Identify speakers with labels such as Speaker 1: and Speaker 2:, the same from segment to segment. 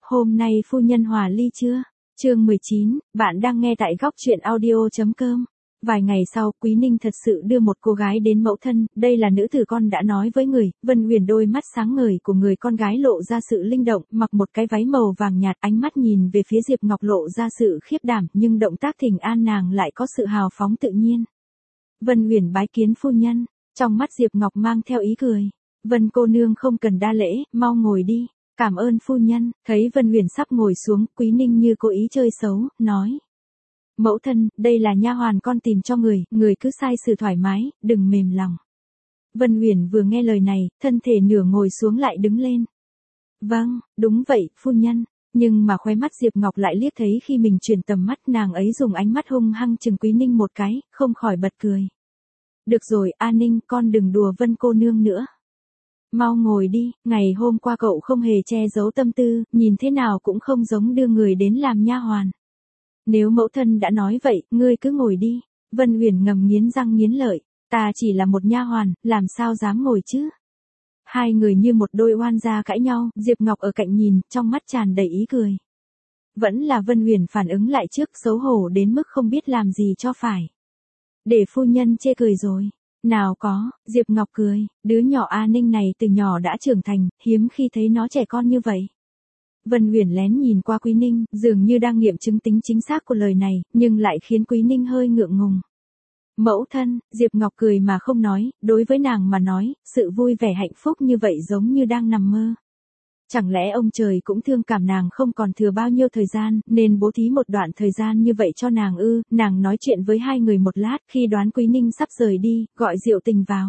Speaker 1: Hôm nay phu nhân hòa ly chưa? Chương 19, bạn đang nghe tại góc truyện audio.com. Vài ngày sau, Quý Ninh thật sự đưa một cô gái đến mẫu thân, đây là nữ tử con đã nói với người, Vân Huyền đôi mắt sáng ngời của người con gái lộ ra sự linh động, mặc một cái váy màu vàng nhạt, ánh mắt nhìn về phía Diệp Ngọc lộ ra sự khiếp đảm, nhưng động tác thỉnh an nàng lại có sự hào phóng tự nhiên. Vân Huyền bái kiến phu nhân, trong mắt Diệp Ngọc mang theo ý cười. Vân cô nương không cần đa lễ, mau ngồi đi. Cảm ơn phu nhân. Thấy Vân Huyền sắp ngồi xuống, Quý Ninh như cố ý chơi xấu, nói. Mẫu thân, đây là nha hoàn con tìm cho người cứ sai sự thoải mái, đừng mềm lòng. Vân Huyền vừa nghe lời này, thân thể nửa ngồi xuống lại đứng lên. Vâng, đúng vậy, phu nhân. Nhưng mà khóe mắt Diệp Ngọc lại liếc thấy khi mình chuyển tầm mắt nàng ấy dùng ánh mắt hung hăng chừng Quý Ninh một cái, không khỏi bật cười. Được rồi, A Ninh, con đừng đùa Vân cô nương nữa. Mau ngồi đi, ngày hôm qua cậu không hề che giấu tâm tư, nhìn thế nào cũng không giống đưa người đến làm nha hoàn. Nếu mẫu thân đã nói vậy, ngươi cứ ngồi đi. Vân Huyền ngầm nghiến răng nghiến lợi, ta chỉ là một nha hoàn, làm sao dám ngồi chứ? Hai người như một đôi oan gia cãi nhau, Diệp Ngọc ở cạnh nhìn, trong mắt tràn đầy ý cười. Vẫn là Vân Huyền phản ứng lại trước, xấu hổ đến mức không biết làm gì cho phải. Để phu nhân chê cười rồi. Nào có, Diệp Ngọc cười, đứa nhỏ A Ninh này từ nhỏ đã trưởng thành, hiếm khi thấy nó trẻ con như vậy. Vân Huyền lén nhìn qua Quý Ninh, dường như đang nghiệm chứng tính chính xác của lời này, nhưng lại khiến Quý Ninh hơi ngượng ngùng. Mẫu thân, Diệp Ngọc cười mà không nói, đối với nàng mà nói, sự vui vẻ hạnh phúc như vậy giống như đang nằm mơ. Chẳng lẽ ông trời cũng thương cảm nàng không còn thừa bao nhiêu thời gian, nên bố thí một đoạn thời gian như vậy cho nàng ư? Nàng nói chuyện với hai người một lát, khi đoán Quý Ninh sắp rời đi, gọi Diệu Tình vào.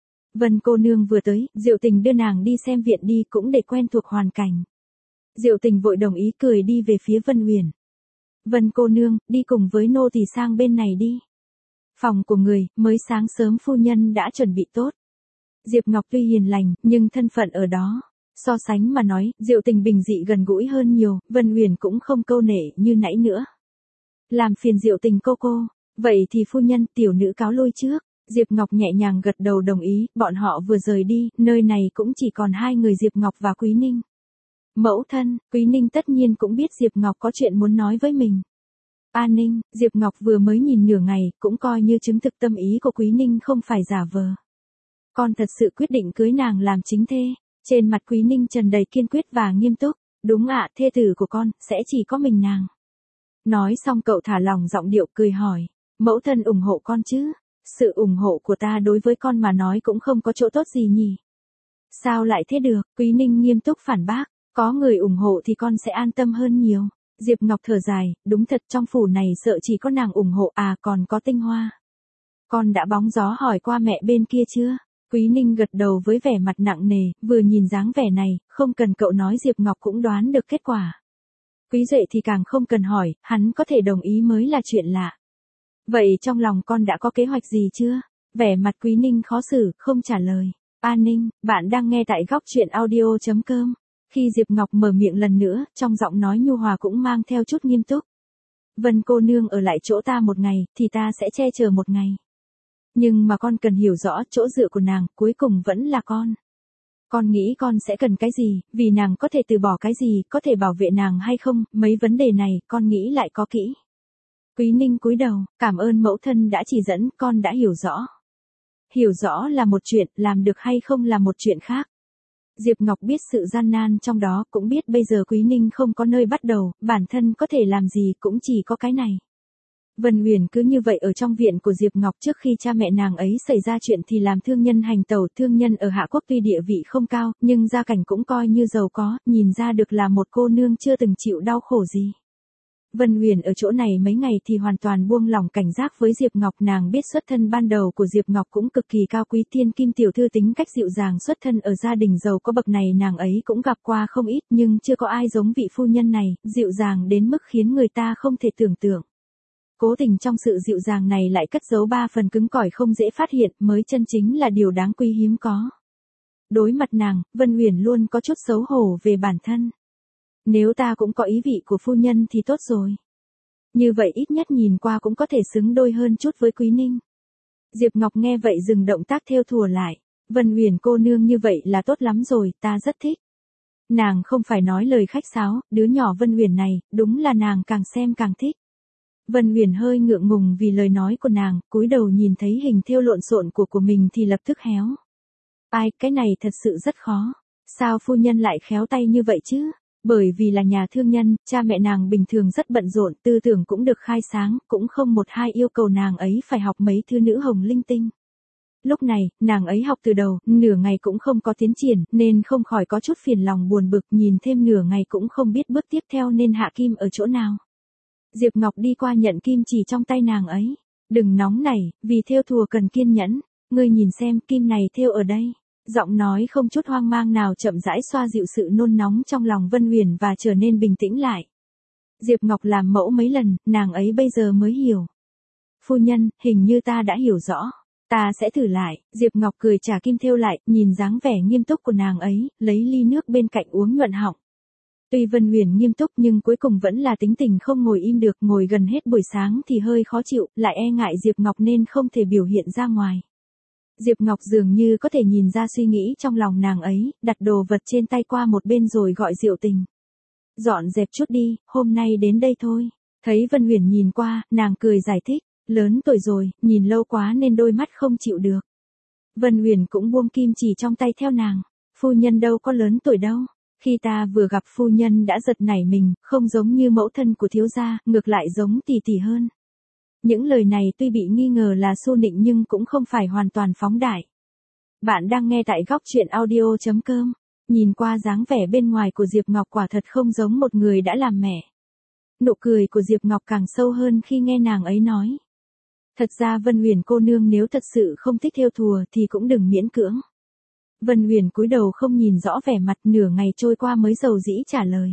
Speaker 1: Vân cô nương vừa tới, Diệu Tình đưa nàng đi xem viện đi cũng để quen thuộc hoàn cảnh. Diệu Tình vội đồng ý cười đi về phía Vân Huyền. Vân cô nương, đi cùng với nô tỳ sang bên này đi. Phòng của người, mới sáng sớm phu nhân đã chuẩn bị tốt. Diệp Ngọc tuy hiền lành, nhưng thân phận ở đó. So sánh mà nói, Diệu Tình bình dị gần gũi hơn nhiều, Vân Huyền cũng không câu nể như nãy nữa. Làm phiền Diệu Tình cô, vậy thì phu nhân tiểu nữ cáo lui trước. Diệp Ngọc nhẹ nhàng gật đầu đồng ý, bọn họ vừa rời đi, nơi này cũng chỉ còn hai người Diệp Ngọc và Quý Ninh. Mẫu thân, Quý Ninh tất nhiên cũng biết Diệp Ngọc có chuyện muốn nói với mình. A Ninh, Diệp Ngọc vừa mới nhìn nửa ngày, cũng coi như chứng thực tâm ý của Quý Ninh không phải giả vờ. Con thật sự quyết định cưới nàng làm chính thê. Trên mặt Quý Ninh tràn đầy kiên quyết và nghiêm túc. Đúng ạ, thê tử của con, sẽ chỉ có mình nàng. Nói xong cậu thả lỏng giọng điệu cười hỏi. Mẫu thân ủng hộ con chứ? Sự ủng hộ của ta đối với con mà nói cũng không có chỗ tốt gì nhỉ? Sao lại thế được? Quý Ninh nghiêm túc phản bác. Có người ủng hộ thì con sẽ an tâm hơn nhiều. Diệp Ngọc thở dài, đúng thật trong phủ này sợ chỉ có nàng ủng hộ à còn có Tinh Hoa. Con đã bóng gió hỏi qua mẹ bên kia chưa? Quý Ninh gật đầu với vẻ mặt nặng nề, vừa nhìn dáng vẻ này, không cần cậu nói Diệp Ngọc cũng đoán được kết quả. Quý Duệ thì càng không cần hỏi, hắn có thể đồng ý mới là chuyện lạ. Vậy trong lòng con đã có kế hoạch gì chưa? Vẻ mặt Quý Ninh khó xử, không trả lời. A Ninh, bạn đang nghe tại góc truyện audio.com. Khi Diệp Ngọc mở miệng lần nữa, trong giọng nói nhu hòa cũng mang theo chút nghiêm túc. Vân cô nương ở lại chỗ ta một ngày, thì ta sẽ che chở một ngày. Nhưng mà con cần hiểu rõ chỗ dựa của nàng, cuối cùng vẫn là con. Con nghĩ con sẽ cần cái gì, vì nàng có thể từ bỏ cái gì, có thể bảo vệ nàng hay không, mấy vấn đề này, con nghĩ lại có kỹ. Quý Ninh cúi đầu, cảm ơn mẫu thân đã chỉ dẫn, con đã hiểu rõ. Hiểu rõ là một chuyện, làm được hay không là một chuyện khác. Diệp Ngọc biết sự gian nan trong đó, cũng biết bây giờ Quý Ninh không có nơi bắt đầu, bản thân có thể làm gì cũng chỉ có cái này. Vân Huyền cứ như vậy ở trong viện của Diệp Ngọc trước khi cha mẹ nàng ấy xảy ra chuyện thì làm thương nhân hành tẩu, thương nhân ở Hạ Quốc tuy địa vị không cao, nhưng gia cảnh cũng coi như giàu có, nhìn ra được là một cô nương chưa từng chịu đau khổ gì. Vân Huyền ở chỗ này mấy ngày thì hoàn toàn buông lỏng cảnh giác với Diệp Ngọc, nàng biết xuất thân ban đầu của Diệp Ngọc cũng cực kỳ cao quý, thiên kim tiểu thư tính cách dịu dàng, xuất thân ở gia đình giàu có bậc này nàng ấy cũng gặp qua không ít, nhưng chưa có ai giống vị phu nhân này, dịu dàng đến mức khiến người ta không thể tưởng tượng. Cố tình trong sự dịu dàng này lại cất giấu 3 phần cứng cỏi không dễ phát hiện, mới chân chính là điều đáng quý hiếm có. Đối mặt nàng, Vân Huyền luôn có chút xấu hổ về bản thân. Nếu ta cũng có ý vị của phu nhân thì tốt rồi. Như vậy ít nhất nhìn qua cũng có thể xứng đôi hơn chút với Quý Ninh. Diệp Ngọc nghe vậy dừng động tác thêu thùa lại. Vân Huyền cô nương như vậy là tốt lắm rồi, ta rất thích. Nàng không phải nói lời khách sáo, đứa nhỏ Vân Uyển này, đúng là nàng càng xem càng thích. Vân Uyển hơi ngượng ngùng vì lời nói của nàng, cúi đầu nhìn thấy hình thêu lộn xộn của mình thì lập tức héo. Ai, cái này thật sự rất khó. Sao phu nhân lại khéo tay như vậy chứ? Bởi vì là nhà thương nhân, cha mẹ nàng bình thường rất bận rộn, tư tưởng cũng được khai sáng, cũng không một hai yêu cầu nàng ấy phải học mấy thứ nữ hồng linh tinh. Lúc này, nàng ấy học từ đầu, nửa ngày cũng không có tiến triển, nên không khỏi có chút phiền lòng buồn bực, nhìn thêm nửa ngày cũng không biết bước tiếp theo nên hạ kim ở chỗ nào. Diệp Ngọc đi qua nhận kim chỉ trong tay nàng ấy. Đừng nóng nảy, vì thêu thùa cần kiên nhẫn. Ngươi nhìn xem, kim này thêu ở đây. Giọng nói không chút hoang mang nào chậm rãi xoa dịu sự nôn nóng trong lòng Vân Uyển và trở nên bình tĩnh lại. Diệp Ngọc làm mẫu mấy lần, nàng ấy bây giờ mới hiểu. Phu nhân, hình như ta đã hiểu rõ. Ta sẽ thử lại. Diệp Ngọc cười trả kim thêu lại, nhìn dáng vẻ nghiêm túc của nàng ấy, lấy ly nước bên cạnh uống nhuận họng. Tuy Vân Uyển nghiêm túc nhưng cuối cùng vẫn là tính tình không ngồi im được, ngồi gần hết buổi sáng thì hơi khó chịu, lại e ngại Diệp Ngọc nên không thể biểu hiện ra ngoài. Diệp Ngọc dường như có thể nhìn ra suy nghĩ trong lòng nàng ấy, đặt đồ vật trên tay qua một bên rồi gọi Diệu Tình. Dọn dẹp chút đi, hôm nay đến đây thôi. Thấy Vân Uyển nhìn qua, nàng cười giải thích, lớn tuổi rồi, nhìn lâu quá nên đôi mắt không chịu được. Vân Uyển cũng buông kim chỉ trong tay theo nàng, phu nhân đâu có lớn tuổi đâu. Khi ta vừa gặp phu nhân đã giật nảy mình, không giống như mẫu thân của thiếu gia, ngược lại giống tỷ tỷ hơn. Những lời này tuy bị nghi ngờ là xu nịnh nhưng cũng không phải hoàn toàn phóng đại. Bạn đang nghe tại góc truyện audio.com. Nhìn qua dáng vẻ bên ngoài của Diệp Ngọc quả thật không giống một người đã làm mẹ. Nụ cười của Diệp Ngọc càng sâu hơn khi nghe nàng ấy nói. Thật ra Vân Uyển cô nương nếu thật sự không thích thêu thùa thì cũng đừng miễn cưỡng. Vân Uyển cúi đầu không nhìn rõ vẻ mặt, nửa ngày trôi qua mới dầu dĩ trả lời.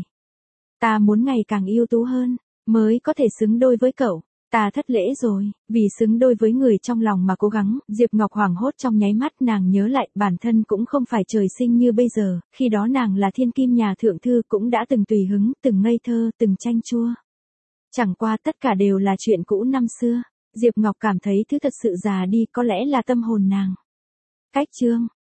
Speaker 1: Ta muốn ngày càng ưu tú hơn, mới có thể xứng đôi với cậu. Ta thất lễ rồi, vì xứng đôi với người trong lòng mà cố gắng. Diệp Ngọc hoảng hốt trong nháy mắt, nàng nhớ lại bản thân cũng không phải trời sinh như bây giờ, khi đó nàng là thiên kim nhà thượng thư, cũng đã từng tùy hứng, từng ngây thơ, từng chanh chua. Chẳng qua tất cả đều là chuyện cũ năm xưa. Diệp Ngọc cảm thấy thứ thật sự già đi, có lẽ là tâm hồn nàng. Cách chương